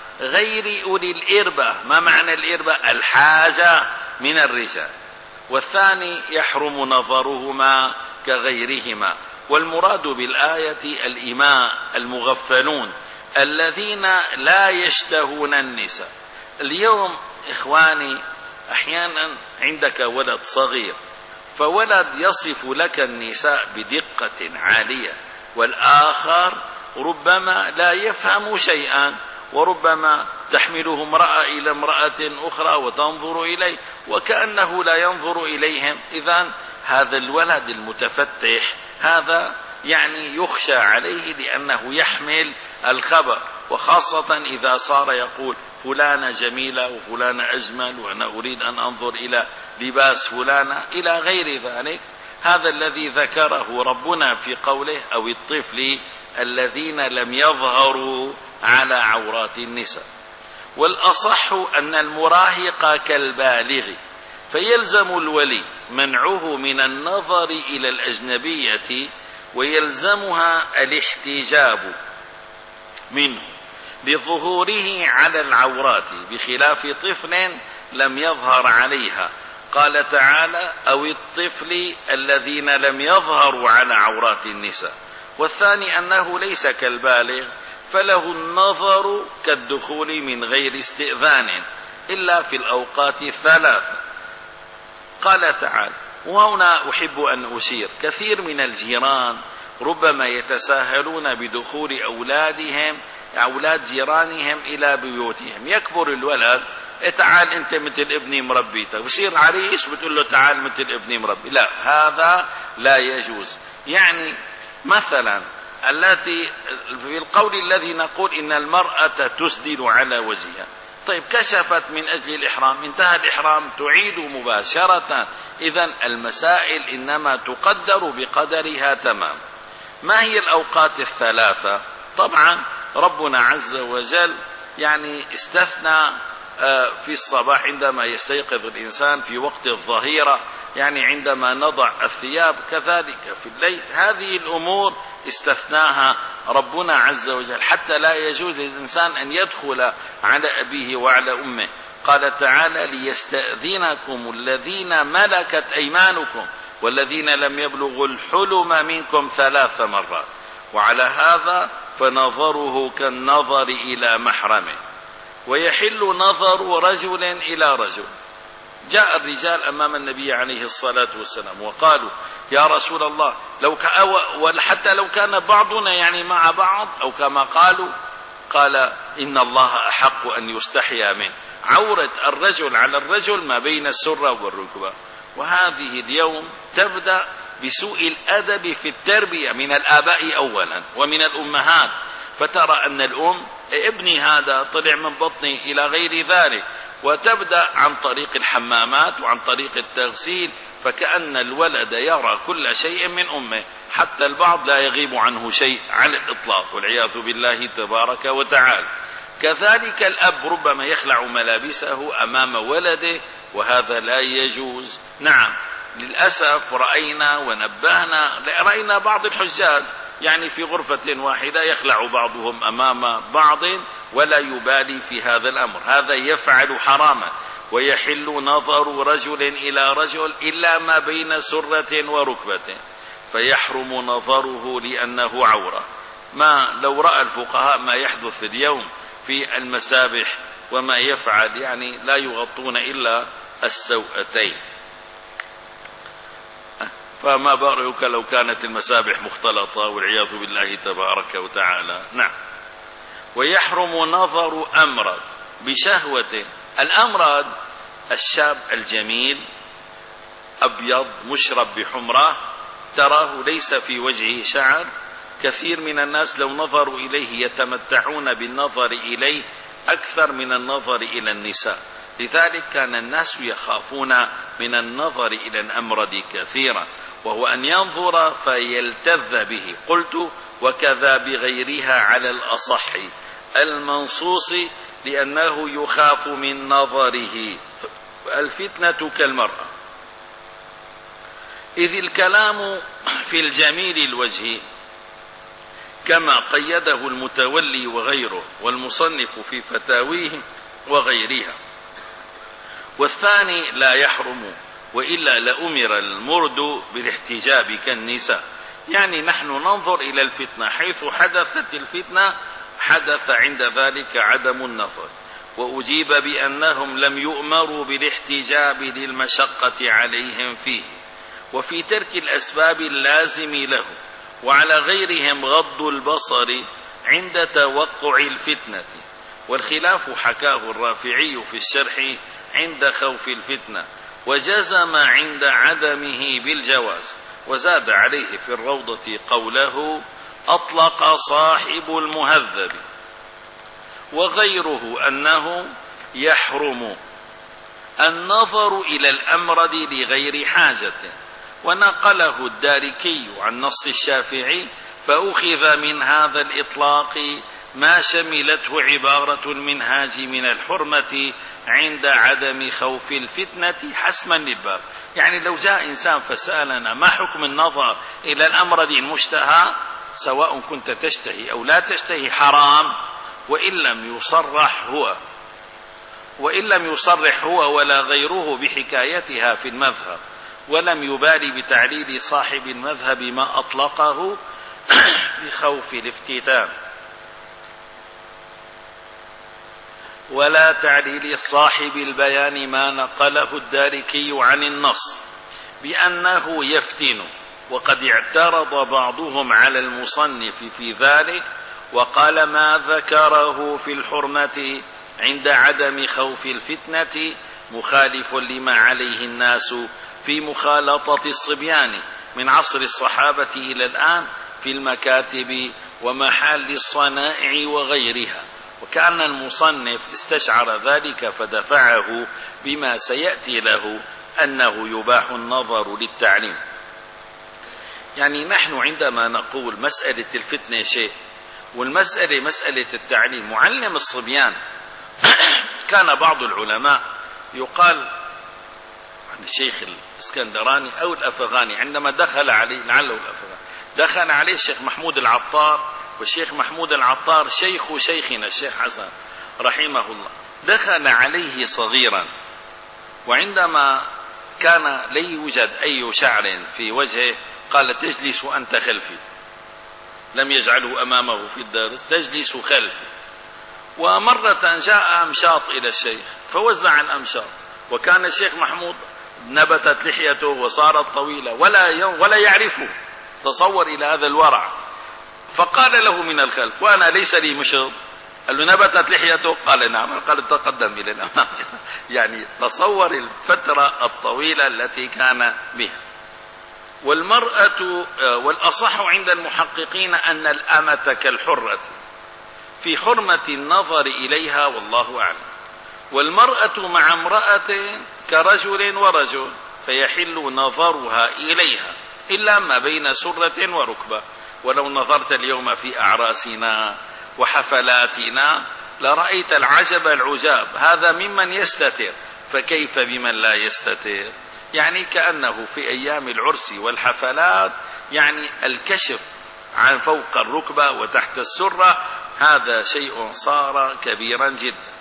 غير أولي الإربة. ما معنى الإربة؟ الحاجة من الرجال. والثاني يحرم نظرهما كغيرهما. والمراد بالآية الإماء المغفلون الذين لا يشتهون النساء. اليوم إخواني أحيانا عندك ولد صغير، فولد يصف لك النساء بدقة عالية، والآخر ربما لا يفهم شيئا، وربما تحمله امرأة إلى امرأة أخرى وتنظر إليه وكأنه لا ينظر إليهم. إذن هذا الولد المتفتح هذا يعني يخشى عليه لأنه يحمل الخبر، وخاصة إذا صار يقول فلانة جميلة وفلانة أجمل وأنا أريد أن أنظر إلى لباس فلانة إلى غير ذلك. هذا الذي ذكره ربنا في قوله أو الطفل الذين لم يظهروا على عورات النساء. والأصح أن المراهق كالبالغ، فيلزم الولي منعه من النظر إلى الأجنبية، ويلزمها الاحتجاب منه لظهوره على العورات، بخلاف طفل لم يظهر عليها. قال تعالى: أو الطفل الذين لم يظهروا على عورات النساء. والثاني أنه ليس كالبالغ، فله النظر كالدخول من غير استئذان إلا في الأوقات الثلاثة. قال تعالى، وهنا أحب أن أشير، كثير من الجيران ربما يتساهلون بدخول أولادهم أولاد جيرانهم إلى بيوتهم. يكبر الولد: تعال أنت مثل ابني مربيتك، بصير عريس بتقول له تعال مثل ابني مربي. لا، هذا لا يجوز. يعني مثلا التي في القول الذي نقول إن المرأة تسدل على وجهها، طيب كشفت من أجل الإحرام، انتهى الإحرام تعيد مباشرة. إذن المسائل إنما تقدر بقدرها تمام. ما هي الأوقات الثلاثة؟ طبعا ربنا عز وجل يعني استثنى في الصباح عندما يستيقظ الإنسان، في وقت الظهيرة يعني عندما نضع الثياب، كذلك في الليل. هذه الأمور استثناها ربنا عز وجل حتى لا يجوز للإنسان أن يدخل على أبيه وعلى أمه. قال تعالى: ليستأذنكم الذين ملكت أيمانكم والذين لم يبلغوا الحلم منكم ثلاث مرات. وعلى هذا فنظره كالنظر إلى محرمه. ويحل نظر رجل إلى رجل. جاء الرجال أمام النبي عليه الصلاة والسلام وقالوا: يا رسول الله، لو ك... وحتى لو كان بعضنا يعني مع بعض، أو كما قالوا، قال: إن الله أحق أن يستحيا منه. عورة الرجل على الرجل ما بين السرة والركبة. وهذه اليوم تبدأ بسوء الأدب في التربية من الآباء أولا ومن الأمهات، فترى أن الأم ابني هذا طلع من بطني إلى غير ذلك، وتبدأ عن طريق الحمامات وعن طريق التغسيل، فكأن الولد يرى كل شيء من أمه، حتى البعض لا يغيب عنه شيء على الإطلاق والعياذ بالله تبارك وتعالى. كذلك الأب ربما يخلع ملابسه أمام ولده، وهذا لا يجوز. نعم، للأسف رأينا ونبهنا رأينا بعض الحجاج يعني في غرفة واحدة يخلع بعضهم أمام بعض ولا يبالي في هذا الأمر. هذا يفعل حراما. ويحل نظر رجل إلى رجل إلا ما بين سرة وركبة، فيحرم نظره لأنه عورة. ما لو رأى الفقهاء ما يحدث اليوم في المسابح وما يفعل، يعني لا يغطون إلا السوأتين. فما برأيك لو كانت المسابح مختلطة والعياذ بالله تبارك وتعالى؟ نعم. ويحرم نظر أمرد بشهوة. الأمرد الشاب الجميل أبيض مشرب بحمرة، تراه ليس في وجهه شعر. كثير من الناس لو نظروا إليه يتمتعون بالنظر إليه أكثر من النظر إلى النساء. لذلك كان الناس يخافون من النظر إلى الأمرد كثيرا، وهو أن ينظر فيلتذ به. قلت: وكذا بغيرها على الأصح المنصوص، لأنه يخاف من نظره. الفتنة كالمرأة، إذ الكلام في الجميل الوجه كما قيده المتولي وغيره والمصنف في فتاويه وغيرها. والثاني لا يحرم، وإلا لأمر المرد بالاحتجاب كالنساء. يعني نحن ننظر إلى الفتنة، حيث حدثت الفتنة حدث عند ذلك عدم النظر. وأجيب بأنهم لم يؤمروا بالاحتجاب للمشقة عليهم فيه، وفي ترك الأسباب اللازم له. وعلى غيرهم غض البصر عند توقع الفتنة، والخلاف حكاه الرافعي في الشرح عند خوف الفتنة، وجزم عند عدمه بالجواز. وزاد عليه في الروضة قوله: أطلق صاحب المهذب وغيره أنه يحرم النظر إلى الأمرد لغير حاجة، ونقله الداركي عن نص الشافعي، فأخذ من هذا الإطلاق ما شملته عبارة المنهاج من الحرمة عند عدم خوف الفتنة حسما للباب. يعني لو جاء إنسان فسألنا ما حكم النظر إلى الأمر المشتهى، سواء كنت تشتهي أو لا تشتهي حرام، وإن لم يصرح هو وإن لم يصرح هو ولا غيره بحكايتها في المذهب، ولم يبالي بتعليل صاحب المذهب ما أطلقه بخوف الافتتان، ولا تعليل صاحب البيان ما نقله الداركي عن النص بأنه يفتن. وقد اعترض بعضهم على المصنف في ذلك، وقال ما ذكره في الحرمة عند عدم خوف الفتنة مخالف لما عليه الناس في مخالطة الصبيان من عصر الصحابة إلى الآن في المكاتب ومحال الصنائع وغيرها. وكأن المصنف استشعر ذلك فدفعه بما سيأتي له أنه يباح النظر للتعليم. يعني نحن عندما نقول مسألة الفتنة شيء والمسألة مسألة التعليم، معلم الصبيان كان بعض العلماء يقال عن الشيخ الاسكندراني أو الأفغاني عندما دخل عليه، لعله الأفغاني، دخل عليه الشيخ محمود العطار، والشيخ محمود العطار شيخ شيخنا الشيخ حسن رحمه الله، دخل عليه صغيرا، وعندما كان لا يوجد أي شعر في وجهه قال تجلس أنت خلفي، لم يجعله أمامه في الدرس، تجلس خلفي. ومرة جاء أمشاط إلى الشيخ فوزع الأمشاط، وكان الشيخ محمود نبتت لحيته وصارت طويلة ولا ولا يعرفه، تصور إلى هذا الورع. فقال له من الخلف وأنا ليس لي مشط، قال له نبتت لحيته؟ قال نعم. قال تقدم إلى الأمام. يعني تصور الفترة الطويلة التي كان بها. والمرأة والأصح عند المحققين أن الأمة كالحرة في حرمة النظر إليها والله أعلم، والمرأة مع امرأة كرجل ورجل فيحل نظرها إليها إلا ما بين سرة وركبة. ولو نظرت اليوم في أعراسنا وحفلاتنا لرأيت العجب العجاب، هذا ممن يستتر، فكيف بمن لا يستتر؟ يعني كأنه في أيام العرس والحفلات يعني الكشف عن فوق الركبة وتحت السرة هذا شيء صار كبيرا جدا،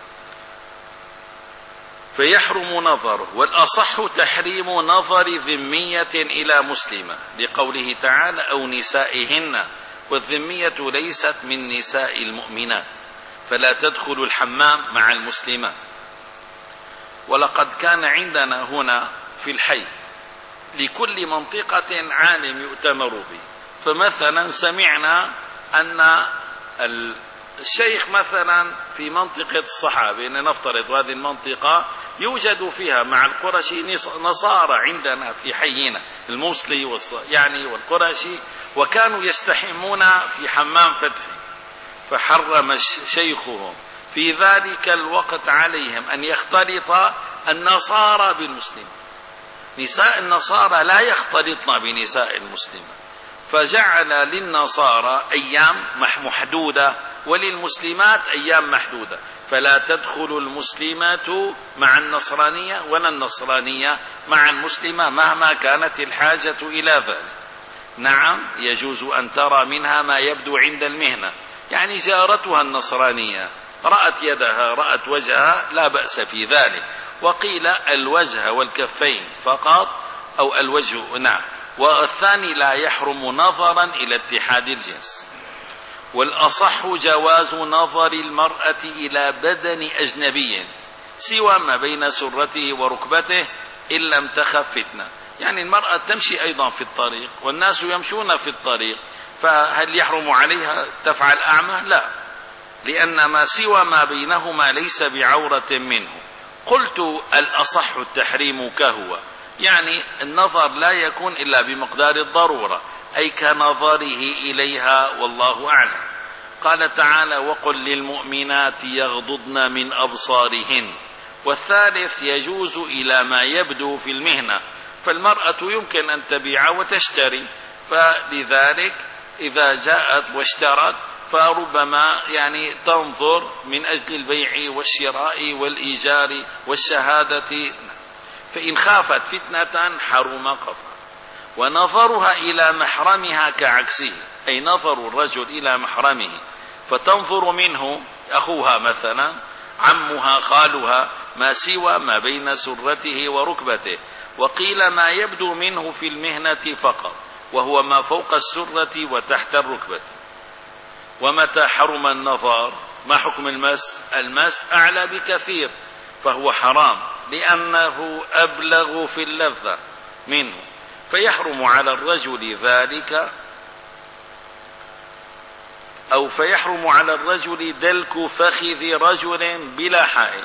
فيحرم نظره. والأصح تحريم نظر ذمية إلى مسلمة لقوله تعالى أو نسائهن، والذمية ليست من نساء المؤمنات، فلا تدخل الحمام مع المسلمات. ولقد كان عندنا هنا في الحي لكل منطقة عالم يؤتمر به، فمثلا سمعنا أن الشيخ مثلا في منطقة الصحابة، نفترض هذه المنطقة يوجد فيها مع القرشي نصارى عندنا في حينا الموصلي يعني والقرشي، وكانوا يستحمون في حمام فتحي، فحرم شيخهم في ذلك الوقت عليهم أن يختلط النصارى بالمسلمين. نساء النصارى لا يختلطن بنساء المسلمين، فجعل للنصارى أيام محدودة وللمسلمات أيام محدودة، فلا تدخل المسلمات مع النصرانية ولا النصرانية مع المسلمة مهما كانت الحاجة إلى ذلك. نعم يجوز أن ترى منها ما يبدو عند المهنة، يعني جارتها النصرانية رأت يدها رأت وجهها لا بأس في ذلك. وقيل الوجه والكفين فقط أو الوجه نعم، والثاني لا يحرم نظرا إلى اتحاد الجنس. والأصح جواز نظر المرأة إلى بدن أجنبي سوى ما بين سرته وركبته إن لم تخف فتنة. يعني المرأة تمشي أيضا في الطريق والناس يمشون في الطريق، فهل يحرم عليها تفعل أعمى؟ لا، لأن ما سوى ما بينهما ليس بعورة منه. قلت الأصح التحريم كهو، يعني النظر لا يكون إلا بمقدار الضرورة، أي كنظره إليها والله أعلم. قال تعالى وقل للمؤمنات يغضضن من أبصارهن. والثالث يجوز إلى ما يبدو في المهنة، فالمرأة يمكن أن تبيع وتشتري، فلذلك إذا جاءت واشترت فربما يعني تنظر من أجل البيع والشراء والإيجار والشهادة. فإن خافت فتنة حرم قطعا. ونظرها إلى محرمها كعكسه، أي نظر الرجل إلى محرمه فتنظر منه أخوها مثلا، عمها، خالها، ما سوى ما بين سرته وركبته، وقيل ما يبدو منه في المهنة فقط، وهو ما فوق السرة وتحت الركبة. ومتى حرم النظر؟ ما حكم المس؟ المس أعلى بكثير، فهو حرام لأنه أبلغ في اللذة منه، فيحرم على الرجل ذلك، أو فيحرم على الرجل دلك فخذ رجل بلا حائل،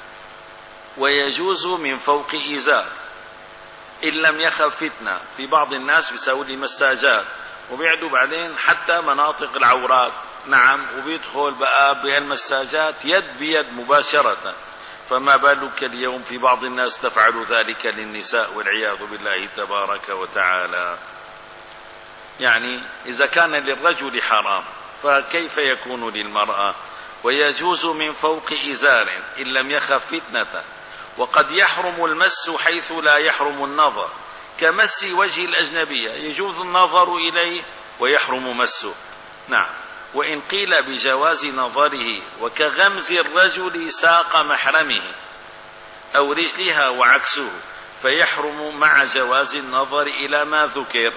ويجوز من فوق إزار إن لم يخف فتنة. في بعض الناس بيسوي لي مساجات وبيعدوا بعدين حتى مناطق العورات، نعم، وبيدخل بقى بهالمساجات يد بيد مباشرة، فما بالك اليوم في بعض الناس تفعل ذلك للنساء والعياذ بالله تبارك وتعالى. يعني إذا كان للرجل حرام فكيف يكون للمرأة؟ ويجوز من فوق إزار إن لم يخف فتنة. وقد يحرم المس حيث لا يحرم النظر، كمس وجه الأجنبية، يجوز النظر إليه ويحرم مسه، نعم. وإن قيل بجواز نظره، وكغمز الرجل ساق محرمه أو رجلها وعكسه، فيحرم مع جواز النظر إلى ما ذكر.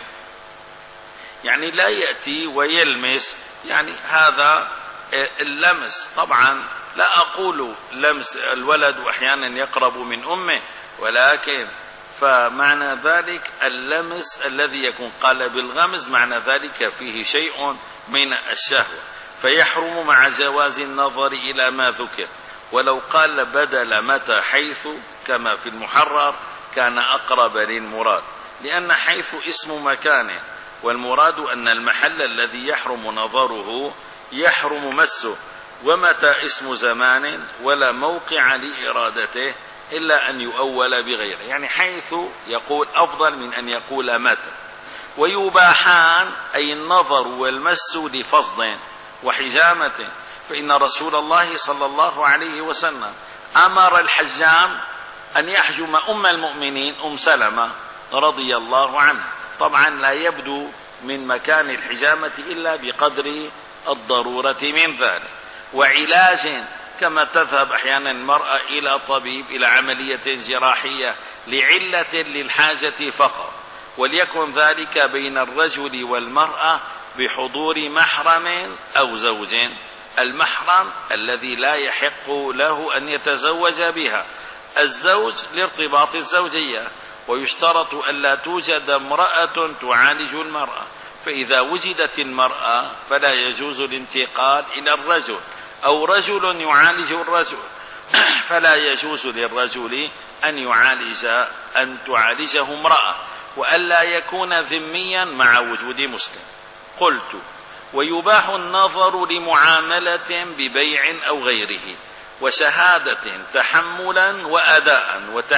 يعني لا يأتي ويلمس، يعني هذا اللمس طبعا لا أقول لمس الولد أحيانا يقرب من أمه، ولكن فمعنى ذلك اللمس الذي يكون قال بالغمز، معنى ذلك فيه شيء من الشهوة، فيحرم مع جواز النظر إلى ما ذكر. ولو قال بدل متى حيث كما في المحرر كان أقرب للمراد، لأن حيث اسم مكانه، والمراد أن المحل الذي يحرم نظره يحرم مسه، ومتى اسم زمان ولا موقع لإرادته إلا أن يؤول بغيره، يعني حيث يقول أفضل من أن يقول متى. ويباحان أي النظر والمس لفصد وحجامة، فإن رسول الله صلى الله عليه وسلم أمر الحجام أن يحجم أم المؤمنين أم سلمة رضي الله عنها، طبعا لا يبدو من مكان الحجامة إلا بقدر الضرورة من ذلك. وعلاج، كما تذهب أحيانا المرأة إلى طبيب إلى عملية جراحية لعلة للحاجة فقط، وليكن ذلك بين الرجل والمرأة بحضور محرم أو زوج. المحرم الذي لا يحق له أن يتزوج بها، الزوج لارتباط الزوجية، ويشترط ألا توجد امرأة تعالج المرأة، فإذا وجدت المرأة فلا يجوز الانتقال إلى الرجل، أو رجل يعالج الرجل فلا يجوز للرجل أن يعالج أن تعالجه امرأة، وألا يكون ذميا مع وجود مسلم. قلت: ويباح النظر لمعاملة ببيع أو غيره، وشهادة تحملا وأداء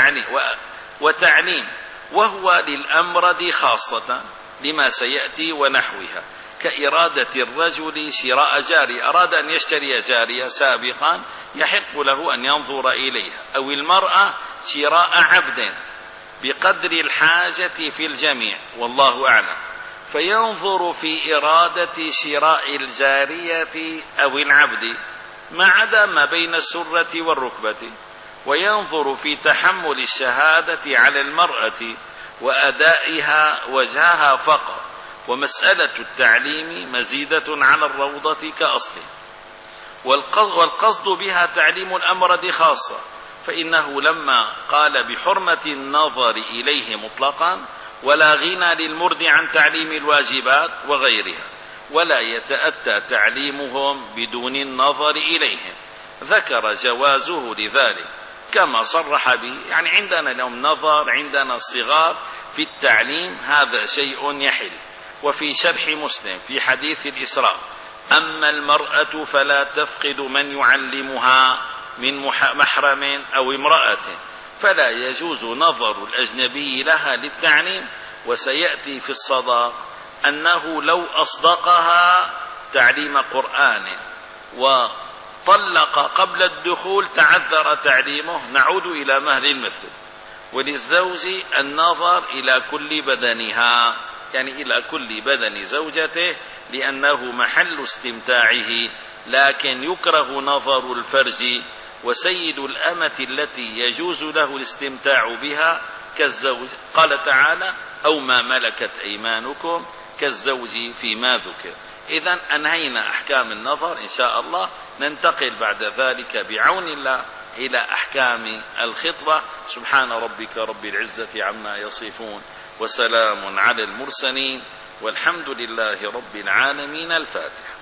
وتعليم، وهو للأمرد خاصة لما سيأتي ونحوها، كإرادة الرجل شراء جارية، أراد أن يشتري جارية سابقا يحق له أن ينظر إليها، أو المرأة شراء عبد بقدر الحاجة في الجميع، والله أعلم، فينظر في إرادة شراء الجارية أو العبد ما عدا ما بين السرة والركبة، وينظر في تحمل الشهادة على المرأة وأدائها وجهها فقط، ومسألة التعليم مزيدة على الروضة كأصله، والقصد بها تعليم الأمرد خاصة، فإنه لما قال بحرمة النظر إليه مطلقا ولا غنى للمرد عن تعليم الواجبات وغيرها، ولا يتأتى تعليمهم بدون النظر إليهم، ذكر جوازه لذلك كما صرح به. يعني عندنا لهم نظر، عندنا الصغار في التعليم، هذا شيء يحل. وفي شرح مسلم في حديث الإسراء: أما المرأة فلا تفقد من يعلمها من محرم أو امرأة، فلا يجوز نظر الأجنبي لها للتعليم. وسيأتي في الصداق أنه لو أصدقها تعليم قرآن وطلق قبل الدخول تعذر تعليمه، نعود إلى مهر المثل. وللزوج النظر إلى كل بدنها، يعني إلى كل بدن زوجته، لأنه محل استمتاعه، لكن يكره نظر الفرج. وسيد الأمة التي يجوز له الاستمتاع بها كالزوج، قال تعالى: أو ما ملكت أيمانكم، كالزوج فيما ذكر. إذن أنهينا أحكام النظر إن شاء الله. ننتقل بعد ذلك بعون الله إلى أحكام الخطبة. سبحان ربك رب العزة عما يصفون، وسلام على المرسلين، والحمد لله رب العالمين. الفاتحة.